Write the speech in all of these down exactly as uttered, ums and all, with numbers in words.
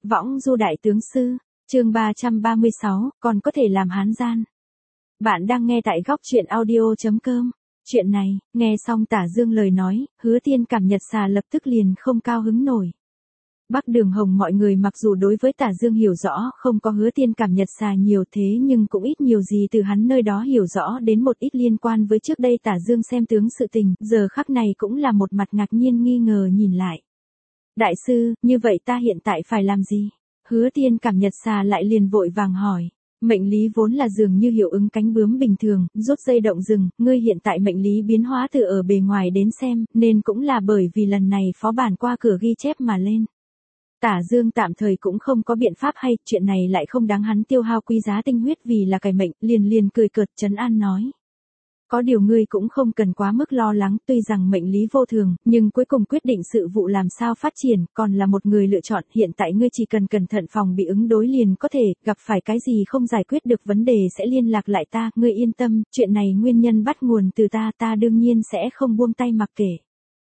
Võng du đại tướng sư, chương ba trăm ba mươi sáu, còn có thể làm hán gian. Bạn đang nghe tại góc truyện audio chấm com. Chuyện này, nghe xong Tả Dương lời nói, Hứa Tiên cảm nhật xà lập tức liền không cao hứng nổi. Bắc Đường Hồng mọi người mặc dù đối với Tả Dương hiểu rõ không có Hứa Tiên cảm nhật xà nhiều thế nhưng cũng ít nhiều gì từ hắn nơi đó hiểu rõ đến một ít liên quan với trước đây Tả Dương xem tướng sự tình, giờ khắc này cũng là một mặt ngạc nhiên nghi ngờ nhìn lại. Đại sư, như vậy ta hiện tại phải làm gì? Hứa Tiên cảm nhật xà lại liền vội vàng hỏi. Mệnh lý vốn là dường như hiệu ứng cánh bướm bình thường, rút dây động rừng, ngươi hiện tại mệnh lý biến hóa từ ở bề ngoài đến xem, nên cũng là bởi vì lần này phó bản qua cửa ghi chép mà lên. Tả Dương tạm thời cũng không có biện pháp hay, chuyện này lại không đáng hắn tiêu hao quý giá tinh huyết vì là cải mệnh, liền liền cười cợt trấn an nói. Có điều ngươi cũng không cần quá mức lo lắng, tuy rằng mệnh lý vô thường, nhưng cuối cùng quyết định sự vụ làm sao phát triển, còn là một người lựa chọn, hiện tại ngươi chỉ cần cẩn thận phòng bị ứng đối liền có thể, gặp phải cái gì không giải quyết được vấn đề sẽ liên lạc lại ta, ngươi yên tâm, chuyện này nguyên nhân bắt nguồn từ ta, ta đương nhiên sẽ không buông tay mặc kệ.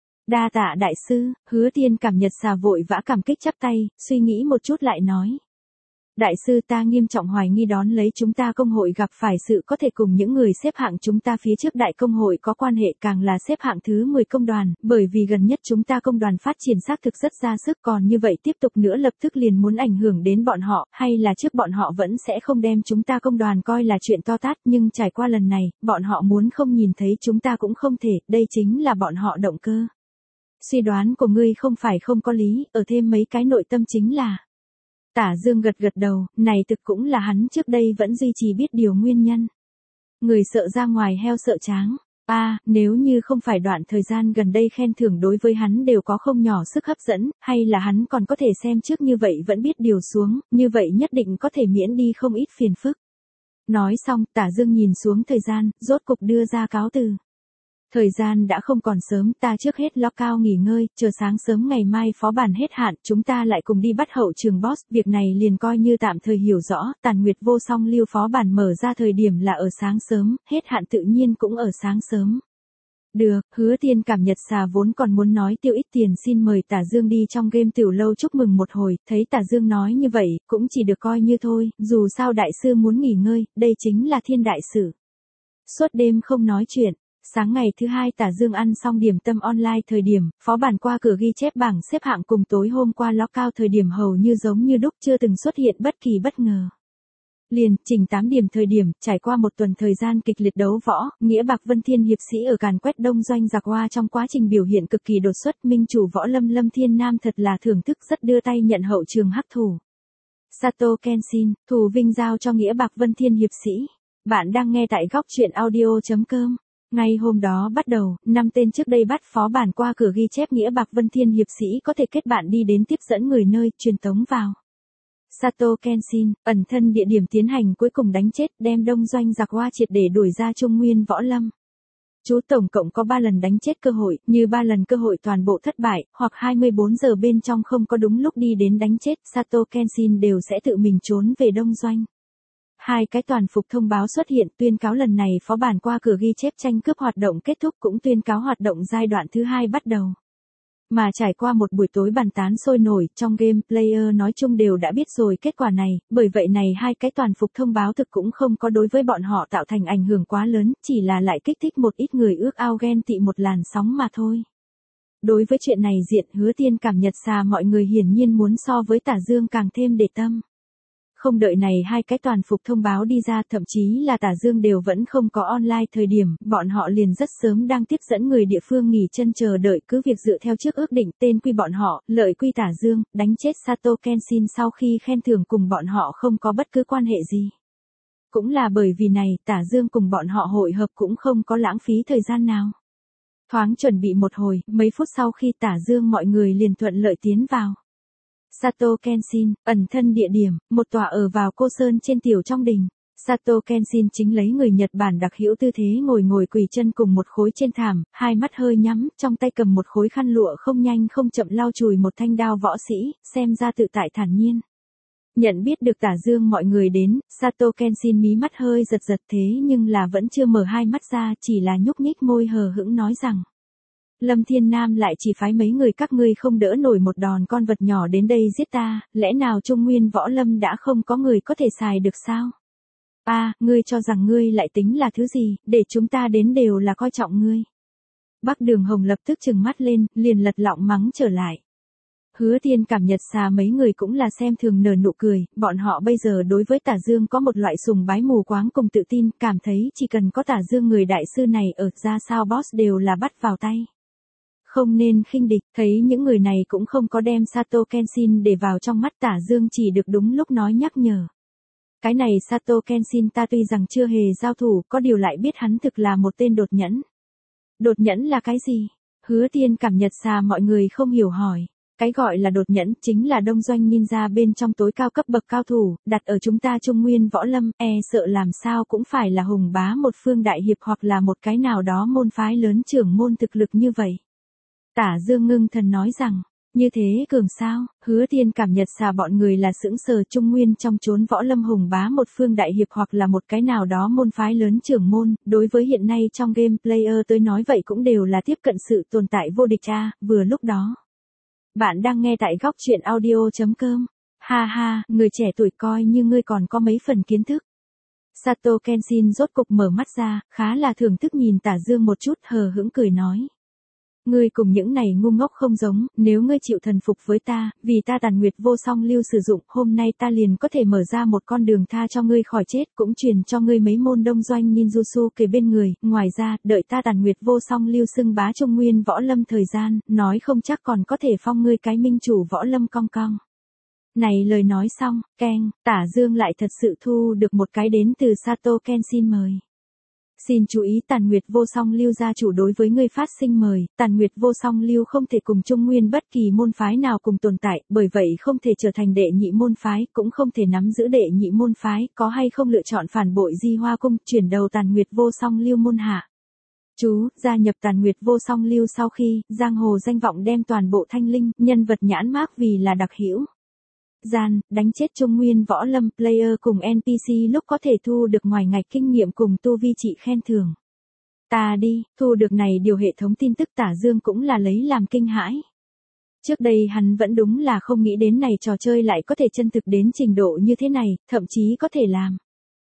Đa tạ đại sư, Hứa Tiên cảm nhật xà vội vã cảm kích chắp tay, suy nghĩ một chút lại nói. Đại sư ta nghiêm trọng hoài nghi đón lấy chúng ta công hội gặp phải sự có thể cùng những người xếp hạng chúng ta phía trước đại công hội có quan hệ càng là xếp hạng thứ mười công đoàn, bởi vì gần nhất chúng ta công đoàn phát triển xác thực rất ra sức còn như vậy tiếp tục nữa lập tức liền muốn ảnh hưởng đến bọn họ, hay là trước bọn họ vẫn sẽ không đem chúng ta công đoàn coi là chuyện to tát nhưng trải qua lần này, bọn họ muốn không nhìn thấy chúng ta cũng không thể, đây chính là bọn họ động cơ. Suy đoán của ngươi không phải không có lý, ở thêm mấy cái nội tâm chính là. Tả Dương gật gật đầu, này thực cũng là hắn trước đây vẫn duy trì biết điều nguyên nhân. Người sợ ra ngoài heo sợ tráng. A, à, nếu như không phải đoạn thời gian gần đây khen thưởng đối với hắn đều có không nhỏ sức hấp dẫn, hay là hắn còn có thể xem trước như vậy vẫn biết điều xuống, như vậy nhất định có thể miễn đi không ít phiền phức. Nói xong, Tả Dương nhìn xuống thời gian, rốt cục đưa ra cáo từ. Thời gian đã không còn sớm, ta trước hết lock cao nghỉ ngơi, chờ sáng sớm ngày mai phó bản hết hạn, chúng ta lại cùng đi bắt hậu trường boss, việc này liền coi như tạm thời hiểu rõ, Tàn Nguyệt vô song lưu phó bản mở ra thời điểm là ở sáng sớm, hết hạn tự nhiên cũng ở sáng sớm. Được, Hứa Tiên cảm nhật xà vốn còn muốn nói tiêu ít tiền xin mời Tả Dương đi trong game tiểu lâu chúc mừng một hồi, thấy Tả Dương nói như vậy, cũng chỉ được coi như thôi, dù sao đại sư muốn nghỉ ngơi, đây chính là thiên đại sự. Suốt đêm không nói chuyện. Sáng ngày thứ hai Tả Dương ăn xong điểm tâm online thời điểm, phó bản qua cửa ghi chép bảng xếp hạng cùng tối hôm qua log cao thời điểm hầu như giống như đúc chưa từng xuất hiện bất kỳ bất ngờ. Liền, chỉnh tám điểm thời điểm, trải qua một tuần thời gian kịch liệt đấu võ, Nghĩa Bạc Vân Thiên hiệp sĩ ở càn quét đông doanh giặc hoa trong quá trình biểu hiện cực kỳ đột xuất, minh chủ võ lâm Lâm Thiên Nam thật là thưởng thức rất đưa tay nhận hậu trường hắc thủ. Sato Kenshin, thù vinh giao cho Nghĩa Bạc Vân Thiên hiệp sĩ. Bạn đang nghe tại góc truyện audio chấm com. Ngay hôm đó bắt đầu, năm tên trước đây bắt phó bản qua cửa ghi chép Nghĩa Bạc Vân Thiên hiệp sĩ có thể kết bạn đi đến tiếp dẫn người nơi, truyền tống vào. Sato Kenshin, ẩn thân địa điểm tiến hành cuối cùng đánh chết, đem đông doanh giặc hoa triệt để đuổi ra Trung Nguyên võ lâm. Chú tổng cộng có ba lần đánh chết cơ hội, như ba lần cơ hội toàn bộ thất bại, hoặc hai mươi bốn giờ bên trong không có đúng lúc đi đến đánh chết, Sato Kenshin đều sẽ tự mình trốn về đông doanh. Hai cái toàn phục thông báo xuất hiện tuyên cáo lần này phó bản qua cửa ghi chép tranh cướp hoạt động kết thúc cũng tuyên cáo hoạt động giai đoạn thứ hai bắt đầu. Mà trải qua một buổi tối bàn tán sôi nổi, trong game player nói chung đều đã biết rồi kết quả này, bởi vậy này hai cái toàn phục thông báo thực cũng không có đối với bọn họ tạo thành ảnh hưởng quá lớn, chỉ là lại kích thích một ít người ước ao ghen tị một làn sóng mà thôi. Đối với chuyện này diện Hứa Tiên cảm nhật xà mọi người hiển nhiên muốn so với Tả Dương càng thêm để tâm. Không đợi này hai cái toàn phục thông báo đi ra, thậm chí là Tả Dương đều vẫn không có online thời điểm, bọn họ liền rất sớm đang tiếp dẫn người địa phương nghỉ chân chờ đợi cứ việc dựa theo trước ước định tên quy bọn họ, lợi quy Tả Dương, đánh chết Sato Kenshin sau khi khen thưởng cùng bọn họ không có bất cứ quan hệ gì. Cũng là bởi vì này, Tả Dương cùng bọn họ hội hợp cũng không có lãng phí thời gian nào. Thoáng chuẩn bị một hồi, mấy phút sau khi Tả Dương mọi người liền thuận lợi tiến vào. Sato Kenshin, ẩn thân địa điểm, một tòa ở vào Cô Sơn trên tiểu trong đình. Sato Kenshin chính lấy người Nhật Bản đặc hữu tư thế ngồi ngồi quỳ chân cùng một khối trên thảm, hai mắt hơi nhắm, trong tay cầm một khối khăn lụa không nhanh không chậm lau chùi một thanh đao võ sĩ, xem ra tự tại thản nhiên. Nhận biết được Tả Dương mọi người đến, Sato Kenshin mí mắt hơi giật giật thế nhưng là vẫn chưa mở hai mắt ra, chỉ là nhúc nhích môi hờ hững nói rằng. Lâm Thiên Nam lại chỉ phái mấy người các ngươi không đỡ nổi một đòn con vật nhỏ đến đây giết ta, lẽ nào Trung Nguyên Võ Lâm đã không có người có thể xài được sao? A, à, ngươi cho rằng ngươi lại tính là thứ gì, để chúng ta đến đều là coi trọng ngươi. Bắc Đường Hồng lập tức trừng mắt lên, liền lật lọng mắng trở lại. Hứa Thiên cảm nhật xà mấy người cũng là xem thường nở nụ cười, bọn họ bây giờ đối với Tả Dương có một loại sùng bái mù quáng cùng tự tin, cảm thấy chỉ cần có Tả Dương người đại sư này ở ra sao boss đều là bắt vào tay. Không nên khinh địch, thấy những người này cũng không có đem Sato Kenshin để vào trong mắt Tả Dương chỉ được đúng lúc nói nhắc nhở. Cái này Sato Kenshin ta tuy rằng chưa hề giao thủ, có điều lại biết hắn thực là một tên đột nhẫn. Đột nhẫn là cái gì? Hứa Thiên cảm nhật xà mọi người không hiểu hỏi. Cái gọi là đột nhẫn chính là đông doanh ninja bên trong tối cao cấp bậc cao thủ, đặt ở chúng ta Trung Nguyên Võ Lâm, e sợ làm sao cũng phải là hùng bá một phương đại hiệp hoặc là một cái nào đó môn phái lớn trưởng môn thực lực như vậy. Tả Dương ngưng thần nói rằng, như thế cường sao? Hứa Thiên cảm nhật xà bọn người là sững sờ. Trung Nguyên trong chốn Võ Lâm hùng bá một phương đại hiệp hoặc là một cái nào đó môn phái lớn trưởng môn, đối với hiện nay trong game player tới nói vậy cũng đều là tiếp cận sự tồn tại vô địch a. Vừa lúc đó, bạn đang nghe tại góc truyện audio chấm com. Ha ha, người trẻ tuổi coi như ngươi còn có mấy phần kiến thức. Sato Kenshin rốt cục mở mắt ra, khá là thưởng thức nhìn Tả Dương một chút, hờ hững cười nói. Ngươi cùng những này ngu ngốc không giống, nếu ngươi chịu thần phục với ta, vì ta Tàn Nguyệt Vô Song Lưu sử dụng, hôm nay ta liền có thể mở ra một con đường tha cho ngươi khỏi chết, cũng truyền cho ngươi mấy môn đông doanh ninjutsu kề bên người, ngoài ra, đợi ta Tàn Nguyệt Vô Song Lưu xưng bá Trung Nguyên Võ Lâm thời gian, nói không chắc còn có thể phong ngươi cái minh chủ Võ Lâm cong cong. Này lời nói xong, keng, Tả Dương lại thật sự thu được một cái đến từ Sato Kenshin mời. Xin chú ý Tàn Nguyệt Vô Song Lưu gia chủ đối với ngươi phát sinh mời, Tàn Nguyệt Vô Song Lưu không thể cùng Trung Nguyên bất kỳ môn phái nào cùng tồn tại, bởi vậy không thể trở thành đệ nhị môn phái, cũng không thể nắm giữ đệ nhị môn phái, có hay không lựa chọn phản bội Di Hoa Cung, chuyển đầu Tàn Nguyệt Vô Song Lưu môn hạ. Chú, gia nhập Tàn Nguyệt Vô Song Lưu sau khi, giang hồ danh vọng đem toàn bộ thanh linh, nhân vật nhãn mác vì là đặc hữu. Gian, đánh chết Trung Nguyên Võ Lâm player cùng en pê xê lúc có thể thu được ngoài ngạch kinh nghiệm cùng tu vi trị khen thưởng. Ta đi, thu được này điều hệ thống tin tức Tả Dương cũng là lấy làm kinh hãi. Trước đây hắn vẫn đúng là không nghĩ đến này trò chơi lại có thể chân thực đến trình độ như thế này, thậm chí có thể làm.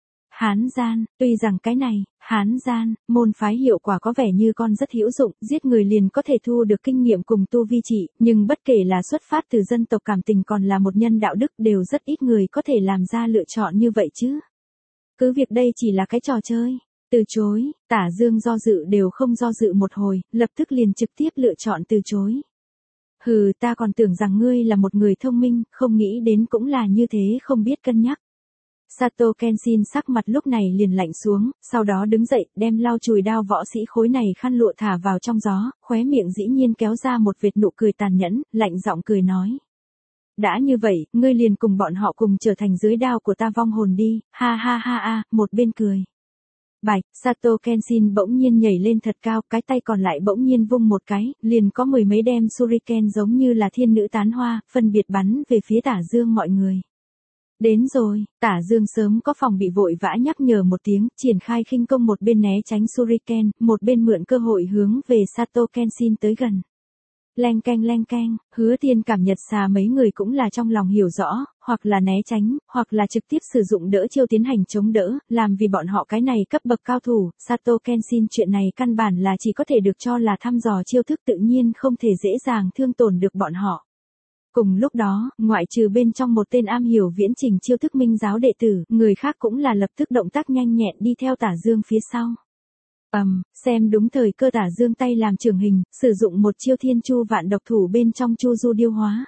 Hán gian, tuy rằng cái này, Hán gian, môn phái hiệu quả có vẻ như con rất hữu dụng, giết người liền có thể thu được kinh nghiệm cùng tu vi trị, nhưng bất kể là xuất phát từ dân tộc cảm tình còn là một nhân đạo đức đều rất ít người có thể làm ra lựa chọn như vậy chứ. Cứ việc đây chỉ là cái trò chơi. Từ chối, Tả Dương do dự đều không do dự một hồi, lập tức liền trực tiếp lựa chọn từ chối. Hừ, ta còn tưởng rằng ngươi là một người thông minh, không nghĩ đến cũng là như thế không biết cân nhắc. Sato Kenshin sắc mặt lúc này liền lạnh xuống, sau đó đứng dậy, đem lau chùi đao võ sĩ khối này khăn lụa thả vào trong gió, khóe miệng dĩ nhiên kéo ra một vệt nụ cười tàn nhẫn, lạnh giọng cười nói. Đã như vậy, ngươi liền cùng bọn họ cùng trở thành dưới đao của ta vong hồn đi, ha ha ha ha, một bên cười. Bạch, Sato Kenshin bỗng nhiên nhảy lên thật cao, cái tay còn lại bỗng nhiên vung một cái, liền có mười mấy đem shuriken giống như là thiên nữ tán hoa, phân biệt bắn về phía Tả Dương mọi người. Đến rồi, Tả Dương sớm có phòng bị vội vã nhắc nhở một tiếng, triển khai khinh công một bên né tránh shuriken, một bên mượn cơ hội hướng về Sato Kenshin tới gần. Leng keng leng keng, Hứa Thiên cảm nhật xà mấy người cũng là trong lòng hiểu rõ, hoặc là né tránh, hoặc là trực tiếp sử dụng đỡ chiêu tiến hành chống đỡ, làm vì bọn họ cái này cấp bậc cao thủ, Sato Kenshin chuyện này căn bản là chỉ có thể được cho là thăm dò chiêu thức tự nhiên không thể dễ dàng thương tổn được bọn họ. Cùng lúc đó, ngoại trừ bên trong một tên am hiểu viễn trình chiêu thức minh giáo đệ tử, người khác cũng là lập tức động tác nhanh nhẹn đi theo Tả Dương phía sau. Ầm, um, xem đúng thời cơ Tả Dương tay làm trường hình, sử dụng một chiêu thiên chu vạn độc thủ bên trong chu du điêu hóa.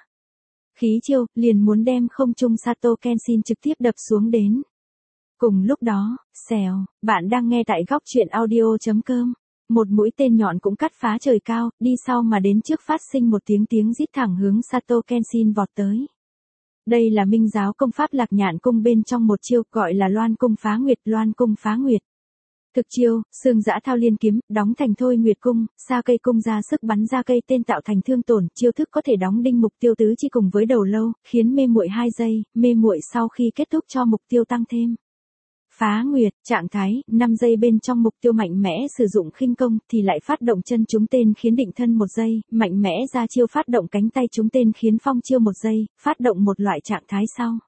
Khí chiêu, liền muốn đem không trung Sato Kenshin trực tiếp đập xuống đến. Cùng lúc đó, xèo, bạn đang nghe tại góc truyện audio chấm com. Một mũi tên nhọn cũng cắt phá trời cao, đi sau mà đến trước phát sinh một tiếng tiếng rít thẳng hướng Sato Kenshin vọt tới. Đây là minh giáo công pháp Lạc Nhạn cung bên trong một chiêu gọi là Loan cung phá nguyệt, Loan cung phá nguyệt. Thực chiêu, xương giã thao liên kiếm, đóng thành thôi nguyệt cung, sa cây cung ra sức bắn ra cây tên tạo thành thương tổn, chiêu thức có thể đóng đinh mục tiêu tứ chi cùng với đầu lâu, khiến mê muội hai giây, mê muội sau khi kết thúc cho mục tiêu tăng thêm. Phá nguyệt, trạng thái, năm giây bên trong mục tiêu mạnh mẽ sử dụng khinh công thì lại phát động chân trúng tên khiến định thân một giây, mạnh mẽ ra chiêu phát động cánh tay trúng tên khiến phong chiêu một giây, phát động một loại trạng thái sau.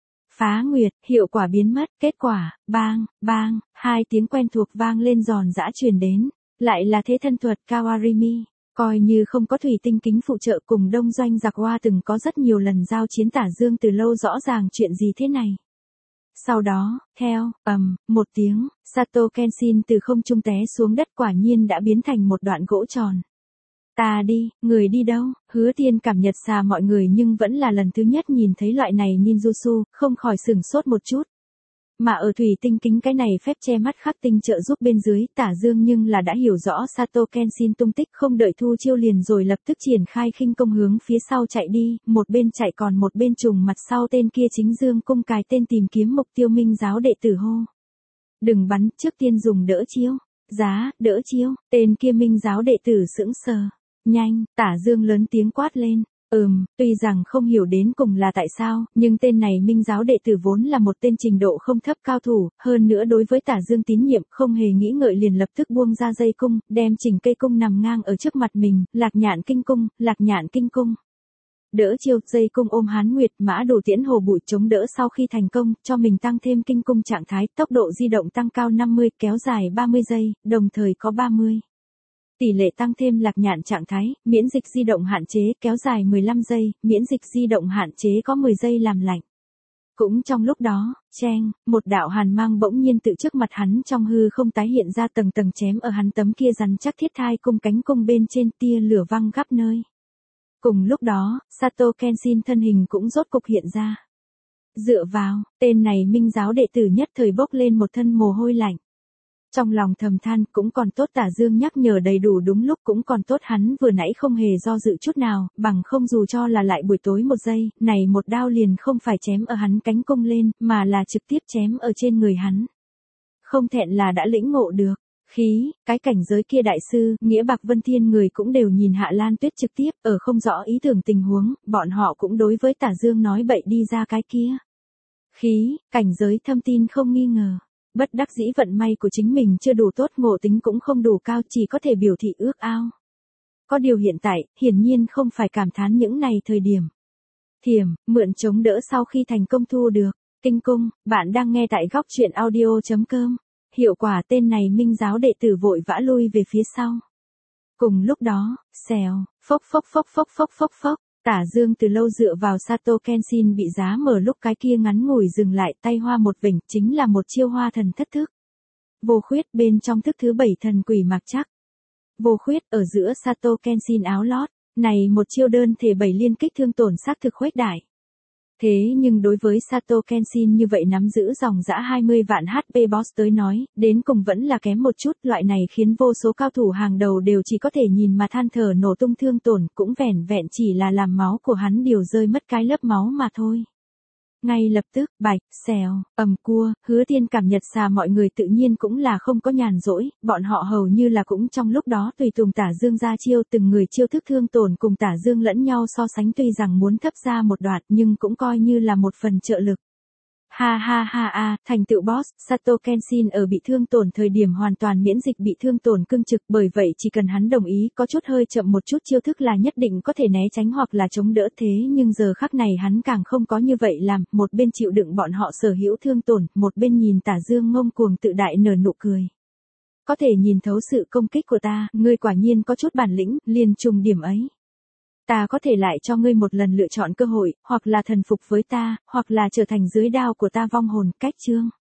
Phá nguyệt, hiệu quả biến mất, kết quả, bang, bang, hai tiếng quen thuộc vang lên giòn giã truyền đến, lại là thế thân thuật Kawarimi. Coi như không có thủy tinh kính phụ trợ cùng đông doanh giặc hoa từng có rất nhiều lần giao chiến tả dương từ lâu rõ ràng chuyện gì thế này. Sau đó, theo, ầm, một tiếng, Sato Kenshin từ không trung té xuống đất quả nhiên đã biến thành một đoạn gỗ tròn. Ta đi, người đi đâu? Hứa Tiên cảm nhật xa mọi người nhưng vẫn là lần thứ nhất nhìn thấy loại này ninjutsu, không khỏi sửng sốt một chút. Mà ở thủy tinh kính cái này phép che mắt khắc tinh trợ giúp bên dưới tả dương nhưng là đã hiểu rõ Sato Kenshin tung tích không đợi thu chiêu liền rồi lập tức triển khai khinh công hướng phía sau chạy đi, một bên chạy còn một bên trùng mặt sau tên kia chính dương cung cài tên tìm kiếm mục tiêu minh giáo đệ tử hô. Đừng bắn, trước tiên dùng đỡ chiêu. Giá, đỡ chiêu, tên kia minh giáo đệ tử sững sờ. Nhanh, tả dương lớn tiếng quát lên. Ừm, tuy rằng không hiểu đến cùng là tại sao, nhưng tên này minh giáo đệ tử vốn là một tên trình độ không thấp cao thủ, hơn nữa đối với tả dương tín nhiệm, không hề nghĩ ngợi liền lập tức buông ra dây cung, đem chỉnh cây cung nằm ngang ở trước mặt mình, lạc nhạn kinh cung, lạc nhạn kinh cung. Đỡ chiêu, dây cung ôm hán nguyệt mã đồ tiễn hồ bụi chống đỡ sau khi thành công, cho mình tăng thêm kinh cung trạng thái, tốc độ di động tăng cao năm mươi, kéo dài ba mươi giây, đồng thời có ba mươi. Tỷ lệ tăng thêm lạc nhạn trạng thái, miễn dịch di động hạn chế, kéo dài mười lăm giây, miễn dịch di động hạn chế có mười giây làm lạnh. Cũng trong lúc đó, cheng, một đạo hàn mang bỗng nhiên tự trước mặt hắn trong hư không tái hiện ra tầng tầng chém ở hắn tấm kia rắn chắc thiết thai cung cánh cung bên trên tia lửa văng khắp nơi. Cùng lúc đó, Sato Kenshin thân hình cũng rốt cục hiện ra. Dựa vào, tên này minh giáo đệ tử nhất thời bốc lên một thân mồ hôi lạnh. Trong lòng thầm than cũng còn tốt tả dương nhắc nhở đầy đủ đúng lúc cũng còn tốt hắn vừa nãy không hề do dự chút nào, bằng không dù cho là lại buổi tối một giây, này một đao liền không phải chém ở hắn cánh cung lên, mà là trực tiếp chém ở trên người hắn. Không thẹn là đã lĩnh ngộ được. Khí, cái cảnh giới kia đại sư, nghĩa Bạc Vân Thiên người cũng đều nhìn Hạ Lan Tuyết trực tiếp, ở không rõ ý tưởng tình huống, bọn họ cũng đối với tả dương nói bậy đi ra cái kia. Khí, cảnh giới thâm tin không nghi ngờ. Bất đắc dĩ vận may của chính mình chưa đủ tốt, ngộ tính cũng không đủ cao, chỉ có thể biểu thị ước ao. Có điều hiện tại, hiển nhiên không phải cảm thán những này thời điểm. Thiểm, mượn chống đỡ sau khi thành công thu được. Kinh cung, bạn đang nghe tại góc truyện audio chấm com. Hiệu quả tên này minh giáo đệ tử vội vã lui về phía sau. Cùng lúc đó, xèo, phốc phốc phốc phốc phốc phốc phốc. Tả dương từ lâu dựa vào Sato Kenshin bị giá mở lúc cái kia ngắn ngủi dừng lại tay hoa một vỉnh chính là một chiêu hoa thần thất thức. Vô khuyết bên trong thức thứ bảy thần quỷ mặc chắc. Vô khuyết ở giữa Sato Kenshin áo lót, này một chiêu đơn thể bảy liên kích thương tổn xác thực khuếch đại. Thế nhưng đối với Sato Kenshin như vậy nắm giữ dòng dã hai mươi vạn hát pê boss tới nói, đến cùng vẫn là kém một chút, loại này khiến vô số cao thủ hàng đầu đều chỉ có thể nhìn mà than thở nổ tung thương tổn, cũng vẻn vẹn chỉ là làm máu của hắn điều rơi mất cái lớp máu mà thôi. Ngay lập tức, bạch, xèo, ầm cua, Hứa Tiên cảm nhật xà mọi người tự nhiên cũng là không có nhàn rỗi, bọn họ hầu như là cũng trong lúc đó tùy tùng tả dương ra chiêu, từng người chiêu thức thương tổn cùng tả dương lẫn nhau so sánh, tuy rằng muốn thấp ra một đoạn nhưng cũng coi như là một phần trợ lực. Ha ha ha a, thành tựu boss, Sato Kenshin ở bị thương tổn thời điểm hoàn toàn miễn dịch bị thương tổn cương trực, bởi vậy chỉ cần hắn đồng ý có chút hơi chậm một chút chiêu thức là nhất định có thể né tránh hoặc là chống đỡ, thế nhưng giờ khắc này hắn càng không có như vậy làm, một bên chịu đựng bọn họ sở hữu thương tổn, một bên nhìn tả dương ngông cuồng tự đại nở nụ cười. Có thể nhìn thấu sự công kích của ta, ngươi quả nhiên có chút bản lĩnh, liền trùng điểm ấy. Ta có thể lại cho ngươi một lần lựa chọn cơ hội, hoặc là thần phục với ta, hoặc là trở thành dưới đao của ta vong hồn, cách chương.